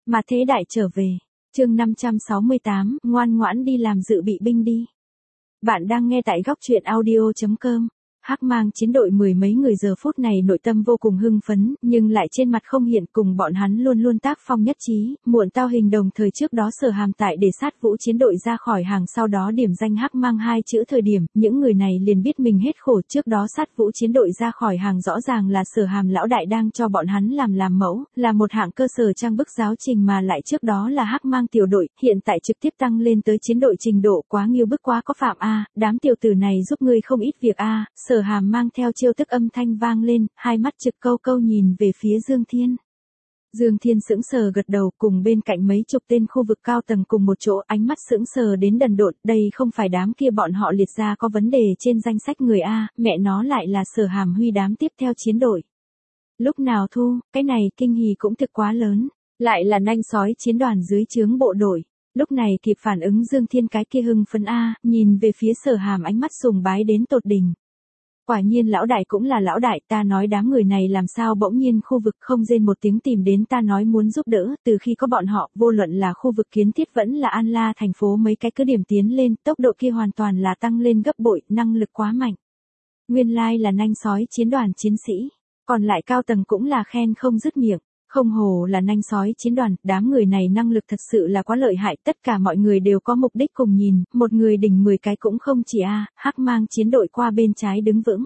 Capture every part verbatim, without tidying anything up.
Mà thế đại trở về. Chương năm trăm sáu mươi tám, ngoan ngoãn đi làm dự bị binh đi. Bạn đang nghe tại góc truyện audio chấm com. Hắc Mang chiến đội mười mấy người giờ phút này nội tâm vô cùng hưng phấn, nhưng lại trên mặt không hiện, cùng bọn hắn luôn luôn tác phong nhất trí. Muộn tao hình đồng thời trước đó Sở Hàm tại để sát Vũ chiến đội ra khỏi hàng, sau đó điểm danh Hắc Mang hai chữ thời điểm, những người này liền biết mình hết khổ. Trước đó sát Vũ chiến đội ra khỏi hàng rõ ràng là Sở Hàm lão đại đang cho bọn hắn làm làm mẫu, là một hạng cơ sở trang bức giáo trình, mà lại trước đó là Hắc Mang tiểu đội, hiện tại trực tiếp tăng lên tới chiến đội trình độ, quá nghiêu bức quá có phạm a, đám tiểu tử này giúp ngươi không ít việc a. Sở Hàm mang theo chiêu tức âm thanh vang lên, hai mắt trực câu câu nhìn về phía Dương Thiên. Dương Thiên sững sờ gật đầu, cùng bên cạnh mấy chục tên khu vực cao tầng cùng một chỗ, ánh mắt sững sờ đến đần độn, đây không phải đám kia bọn họ liệt ra có vấn đề trên danh sách người a, mẹ nó lại là Sở Hàm Huy đám tiếp theo chiến đội. Lúc nào thu, cái này kinh hỉ cũng thực quá lớn, lại là nanh sói chiến đoàn dưới trướng bộ đội. Lúc này kịp phản ứng Dương Thiên cái kia hưng phấn a, nhìn về phía Sở Hàm ánh mắt sùng bái đến tột đỉnh. Quả nhiên lão đại cũng là lão đại, ta nói đám người này làm sao bỗng nhiên khu vực không rên một tiếng tìm đến ta nói muốn giúp đỡ, từ khi có bọn họ, vô luận là khu vực kiến thiết vẫn là An La thành phố mấy cái cứ điểm tiến lên, tốc độ kia hoàn toàn là tăng lên gấp bội, năng lực quá mạnh. Nguyên lai là nanh sói chiến đoàn chiến sĩ, còn lại cao tầng cũng là khen không dứt miệng. Không hồ là nanh sói chiến đoàn, đám người này năng lực thật sự là quá lợi hại, tất cả mọi người đều có mục đích cùng nhìn, một người đỉnh mười cái cũng không chỉ a. Hắc Mang chiến đội qua bên trái đứng vững.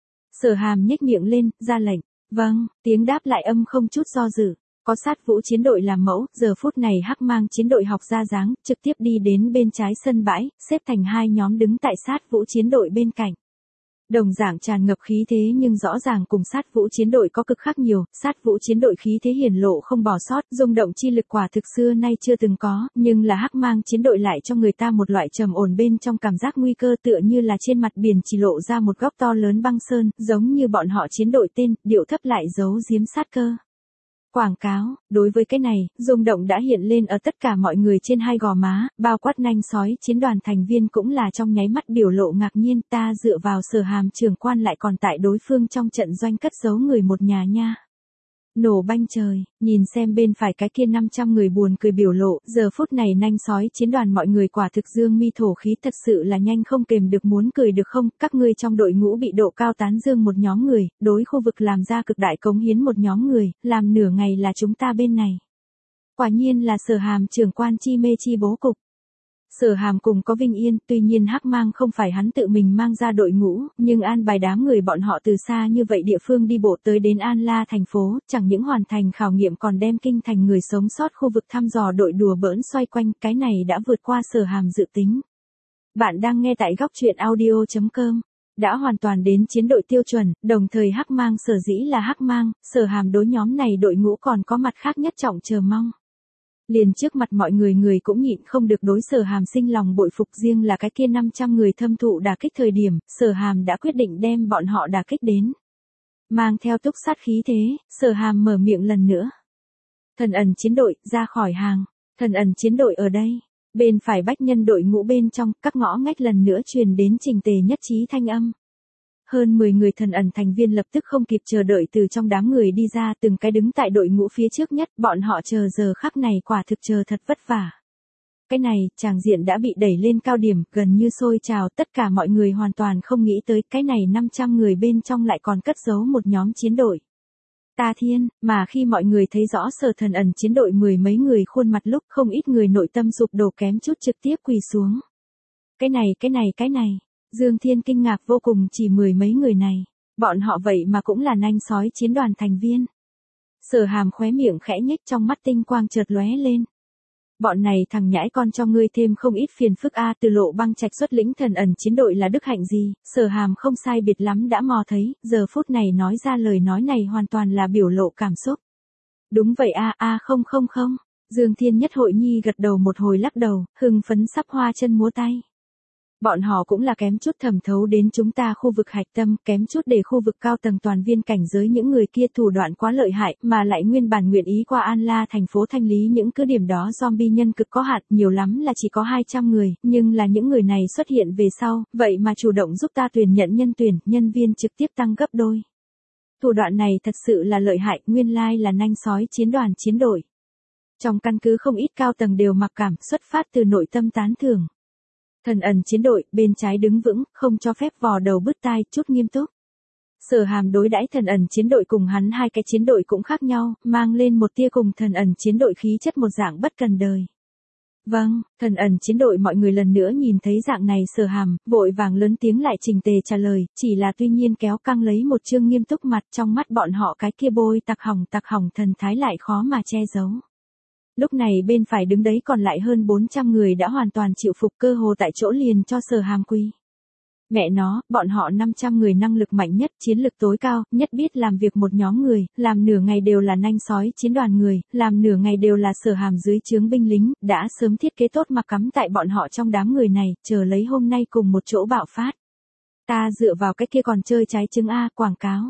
Sở Hàm nhếch miệng lên, ra lệnh. Vâng, tiếng đáp lại âm không chút do dự. Có sát Vũ chiến đội làm mẫu, giờ phút này Hắc Mang chiến đội học ra dáng, trực tiếp đi đến bên trái sân bãi, xếp thành hai nhóm đứng tại sát Vũ chiến đội bên cạnh. Đồng dạng tràn ngập khí thế, nhưng rõ ràng cùng sát Vũ chiến đội có cực khác nhiều, sát Vũ chiến đội khí thế hiển lộ không bỏ sót, rung động chi lực quả thực xưa nay chưa từng có, nhưng là Hắc Mang chiến đội lại cho người ta một loại trầm ổn bên trong cảm giác nguy cơ, tựa như là trên mặt biển chỉ lộ ra một góc to lớn băng sơn, giống như bọn họ chiến đội tên, điệu thấp lại giấu giếm sát cơ. Quảng cáo, đối với cái này, rung động đã hiện lên ở tất cả mọi người trên hai gò má, bao quát nanh sói chiến đoàn thành viên cũng là trong nháy mắt biểu lộ ngạc nhiên, ta dựa vào Sở Hàm trưởng quan lại còn tại đối phương trong trận doanh cất giấu người một nhà nha. Nổ banh trời, nhìn xem bên phải cái kia năm trăm người buồn cười biểu lộ, giờ phút này nanh sói chiến đoàn mọi người quả thực dương mi thổ khí, thật sự là nhanh không kềm được, muốn cười được không, các ngươi trong đội ngũ bị độ cao tán dương một nhóm người, đối khu vực làm ra cực đại cống hiến một nhóm người, làm nửa ngày là chúng ta bên này. Quả nhiên là Sở Hàm trưởng quan chi mê chi bố cục. Sở Hàm cùng có Vinh Yên, tuy nhiên Hắc Mang không phải hắn tự mình mang ra đội ngũ, nhưng an bài đám người bọn họ từ xa như vậy địa phương đi bộ tới đến An La thành phố, chẳng những hoàn thành khảo nghiệm còn đem kinh thành người sống sót khu vực thăm dò đội đùa bỡn xoay quanh, cái này đã vượt qua Sở Hàm dự tính. Bạn đang nghe tại góc truyện audio chấm com. Đã hoàn toàn đến chiến đội tiêu chuẩn, đồng thời Hắc Mang sở dĩ là Hắc Mang, Sở Hàm đối nhóm này đội ngũ còn có mặt khác nhất trọng chờ mong. Liền trước mặt mọi người người cũng nhịn không được đối Sở Hàm sinh lòng bội phục, riêng là cái kia năm trăm người thâm thụ đả kích thời điểm, Sở Hàm đã quyết định đem bọn họ đả kích đến. Mang theo túc sát khí thế, Sở Hàm mở miệng lần nữa. Thần ẩn chiến đội, ra khỏi hàng, thần ẩn chiến đội ở đây. Bên phải bách nhân đội ngũ bên trong, các ngõ ngách lần nữa truyền đến trình tề nhất trí thanh âm. Hơn mười người thần ẩn thành viên lập tức không kịp chờ đợi từ trong đám người đi ra, từng cái đứng tại đội ngũ phía trước nhất, bọn họ chờ giờ khắc này quả thực chờ thật vất vả. Cái này, tràng diện đã bị đẩy lên cao điểm, gần như sôi trào, tất cả mọi người hoàn toàn không nghĩ tới, cái này năm trăm người bên trong lại còn cất giấu một nhóm chiến đội. Ta thiên, mà khi mọi người thấy rõ Sở thần ẩn chiến đội mười mấy người khuôn mặt lúc, không ít người nội tâm sụp đổ kém chút trực tiếp quỳ xuống. Cái này cái này cái này. Dương Thiên kinh ngạc vô cùng, chỉ mười mấy người này, bọn họ vậy mà cũng là nanh sói chiến đoàn thành viên. Sở Hàm khóe miệng khẽ nhếch, trong mắt tinh quang chợt lóe lên. Bọn này thằng nhãi con cho ngươi thêm không ít phiền phức a. Từ Lộ Băng Trạch xuất lĩnh thần ẩn chiến đội là đức hạnh gì, Sở Hàm không sai biệt lắm đã mò thấy, giờ phút này nói ra lời nói này hoàn toàn là biểu lộ cảm xúc. Đúng vậy a a không không không, Dương Thiên nhất hội nhi gật đầu một hồi lắc đầu, hưng phấn sắp hoa chân múa tay. Bọn họ cũng là kém chút thẩm thấu đến chúng ta khu vực hạch tâm, kém chút để khu vực cao tầng toàn viên cảnh giới những người kia thủ đoạn quá lợi hại, mà lại nguyên bản nguyện ý qua An La thành phố thanh lý những cứ điểm đó zombie nhân cực có hạn, nhiều lắm là chỉ có hai trăm người, nhưng là những người này xuất hiện về sau, vậy mà chủ động giúp ta tuyển nhận nhân tuyển, nhân viên trực tiếp tăng gấp đôi. Thủ đoạn này thật sự là lợi hại, nguyên lai là nanh sói chiến đoàn chiến đội. Trong căn cứ không ít cao tầng đều mặc cảm, xuất phát từ nội tâm tán thưởng. Thần ẩn chiến đội, bên trái đứng vững, không cho phép vò đầu bứt tai, chút nghiêm túc. Sở Hàm đối đãi thần ẩn chiến đội cùng hắn hai cái chiến đội cũng khác nhau, mang lên một tia cùng thần ẩn chiến đội khí chất một dạng bất cần đời. Vâng, thần ẩn chiến đội mọi người lần nữa nhìn thấy dạng này Sở Hàm, vội vàng lớn tiếng lại trình tề trả lời, chỉ là tuy nhiên kéo căng lấy một chương nghiêm túc mặt, trong mắt bọn họ cái kia bôi tặc hỏng tặc hỏng thần thái lại khó mà che giấu. Lúc này bên phải đứng đấy còn lại hơn bốn trăm người đã hoàn toàn chịu phục, cơ hồ tại chỗ liền cho Sở Hàm quy. Mẹ nó, bọn họ năm trăm người năng lực mạnh nhất, chiến lực tối cao, nhất biết làm việc một nhóm người, làm nửa ngày đều là nanh sói chiến đoàn người, làm nửa ngày đều là Sở Hàm dưới trướng binh lính, đã sớm thiết kế tốt mà cắm tại bọn họ trong đám người này, chờ lấy hôm nay cùng một chỗ bạo phát. Ta dựa vào cái kia còn chơi trái trứng A, quảng cáo.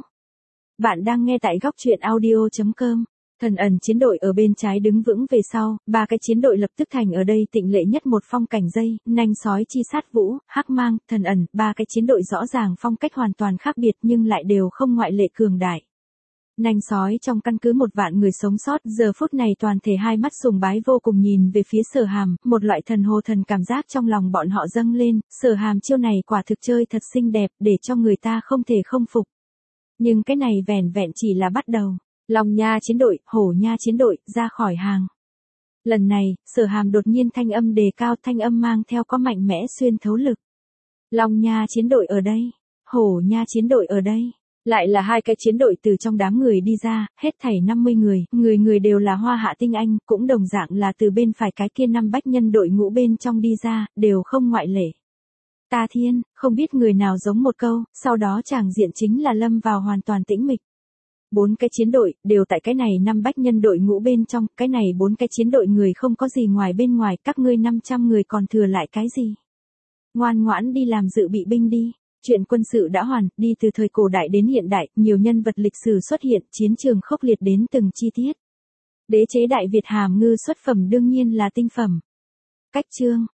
Bạn đang nghe tại góc truyện audio chấm com. Thần ẩn chiến đội ở bên trái đứng vững về sau, ba cái chiến đội lập tức thành ở đây tịnh lệ nhất một phong cảnh dây, nanh sói chi sát vũ, hắc mang, thần ẩn, ba cái chiến đội rõ ràng phong cách hoàn toàn khác biệt nhưng lại đều không ngoại lệ cường đại. Nanh sói trong căn cứ một vạn người sống sót, giờ phút này toàn thể hai mắt sùng bái vô cùng nhìn về phía Sở Hàm, một loại thần hồ thần cảm giác trong lòng bọn họ dâng lên, Sở Hàm chiêu này quả thực chơi thật xinh đẹp, để cho người ta không thể không phục. Nhưng cái này vẻn vẹn chỉ là bắt đầu. Long Nha chiến đội, Hổ Nha chiến đội, ra khỏi hàng. Lần này, Sở Hàm đột nhiên thanh âm đề cao, thanh âm mang theo có mạnh mẽ xuyên thấu lực. Long Nha chiến đội ở đây, Hổ Nha chiến đội ở đây. Lại là hai cái chiến đội từ trong đám người đi ra, hết thảy năm mươi người, người người đều là hoa hạ tinh anh, cũng đồng dạng là từ bên phải cái kia năm bách nhân đội ngũ bên trong đi ra, đều không ngoại lệ. Ta thiên, không biết người nào giống một câu, sau đó tràng diện chính là lâm vào hoàn toàn tĩnh mịch. Bốn cái chiến đội, đều tại cái này năm bách nhân đội ngũ bên trong, cái này bốn cái chiến đội người không có gì ngoài bên ngoài, các ngươi năm trăm người còn thừa lại cái gì? Ngoan ngoãn đi làm dự bị binh đi. Chuyện quân sự đã hoàn, đi từ thời cổ đại đến hiện đại, nhiều nhân vật lịch sử xuất hiện, chiến trường khốc liệt đến từng chi tiết. Đế chế Đại Việt hàm ngư xuất phẩm đương nhiên là tinh phẩm. Cách chương